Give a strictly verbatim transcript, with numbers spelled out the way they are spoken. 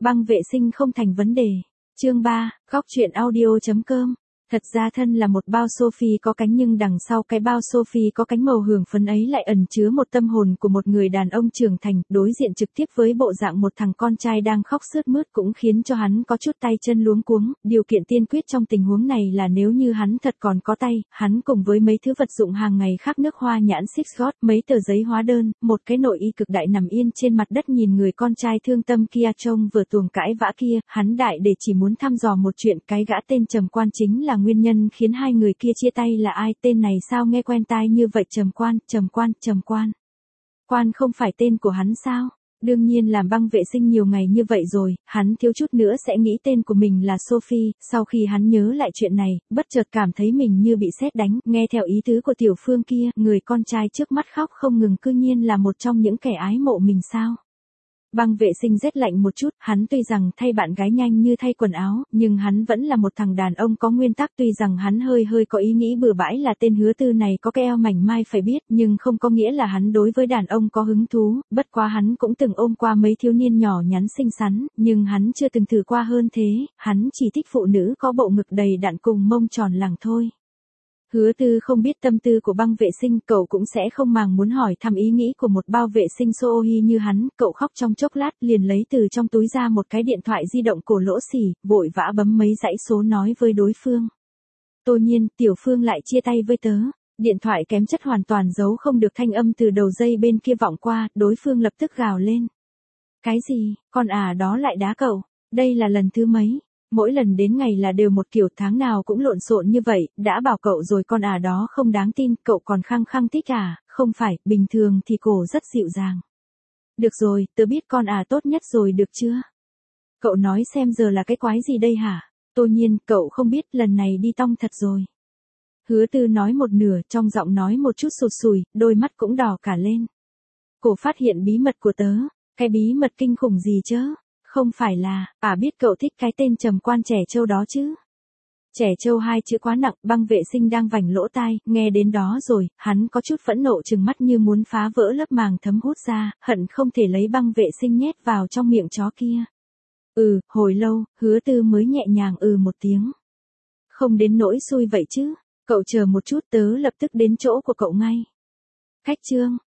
Băng vệ sinh không thành vấn đề. Chương ba, góc truyện audio chấm com. Thật ra thân là một bao Sophie có cánh nhưng đằng sau cái bao Sophie có cánh màu hường phấn ấy lại ẩn chứa một tâm hồn của một người đàn ông trưởng thành, đối diện trực tiếp với bộ dạng một thằng con trai đang khóc sướt mướt cũng khiến cho hắn có chút tay chân luống cuống. Điều kiện tiên quyết trong tình huống này là nếu như hắn thật còn có tay, hắn cùng với mấy thứ vật dụng hàng ngày khác nước hoa nhãn Six God, mấy tờ giấy hóa đơn, một cái nội y cực đại nằm yên trên mặt đất nhìn người con trai thương tâm kia trông vừa tuồng cãi vã kia, hắn đại để chỉ muốn thăm dò một chuyện, cái gã tên Trầm Quan chính là nguyên nhân khiến hai người kia chia tay là ai, tên này sao nghe quen tai như vậy. Trầm Quan, Trầm Quan, Trầm Quan. Quan không phải tên của hắn sao? Đương nhiên làm băng vệ sinh nhiều ngày như vậy rồi, hắn thiếu chút nữa sẽ nghĩ tên của mình là Sophie, sau khi hắn nhớ lại chuyện này, bất chợt cảm thấy mình như bị sét đánh, nghe theo ý tứ của Tiểu Phương kia, người con trai trước mắt khóc không ngừng cư nhiên là một trong những kẻ ái mộ mình sao? Băng vệ sinh rét lạnh một chút, hắn tuy rằng thay bạn gái nhanh như thay quần áo, nhưng hắn vẫn là một thằng đàn ông có nguyên tắc, tuy rằng hắn hơi hơi có ý nghĩ bừa bãi là tên Hứa Tư này có cái eo mảnh mai phải biết, nhưng không có nghĩa là hắn đối với đàn ông có hứng thú, bất quá hắn cũng từng ôm qua mấy thiếu niên nhỏ nhắn xinh xắn, nhưng hắn chưa từng thử qua hơn thế, hắn chỉ thích phụ nữ có bộ ngực đầy đặn cùng mông tròn lẳng thôi. Hứa Tư không biết tâm tư của băng vệ sinh, cậu cũng sẽ không màng muốn hỏi thăm ý nghĩ của một bao vệ sinh Sohi như hắn, cậu khóc trong chốc lát liền lấy từ trong túi ra một cái điện thoại di động cổ lỗ xỉ, vội vã bấm mấy dãy số nói với đối phương. Tô Nhiên, Tiểu Phương lại chia tay với tớ. Điện thoại kém chất hoàn toàn giấu không được thanh âm từ đầu dây bên kia vọng qua, đối phương lập tức gào lên. Cái gì, con à đó lại đá cậu, đây là lần thứ mấy? Mỗi lần đến ngày là đều một kiểu, tháng nào cũng lộn xộn như vậy, đã bảo cậu rồi con à đó không đáng tin, cậu còn khăng khăng thích à, không phải, bình thường thì cổ rất dịu dàng. Được rồi, tớ biết con à tốt nhất rồi được chưa? Cậu nói xem giờ là cái quái gì đây hả? Tô Nhiên, cậu không biết lần này đi tong thật rồi. Hứa Tư nói một nửa, trong giọng nói một chút sụt sùi, đôi mắt cũng đỏ cả lên. Cổ phát hiện bí mật của tớ, cái bí mật kinh khủng gì chứ? Không phải là, à biết cậu thích cái tên Trầm Quan trẻ trâu đó chứ. Trẻ trâu hai chữ quá nặng, băng vệ sinh đang vành lỗ tai, nghe đến đó rồi, hắn có chút phẫn nộ trừng mắt như muốn phá vỡ lớp màng thấm hút ra, hận không thể lấy băng vệ sinh nhét vào trong miệng chó kia. Ừ, hồi lâu, Hứa Tư mới nhẹ nhàng ừ một tiếng. Không đến nỗi xui vậy chứ, cậu chờ một chút tớ lập tức đến chỗ của cậu ngay. Cách chương,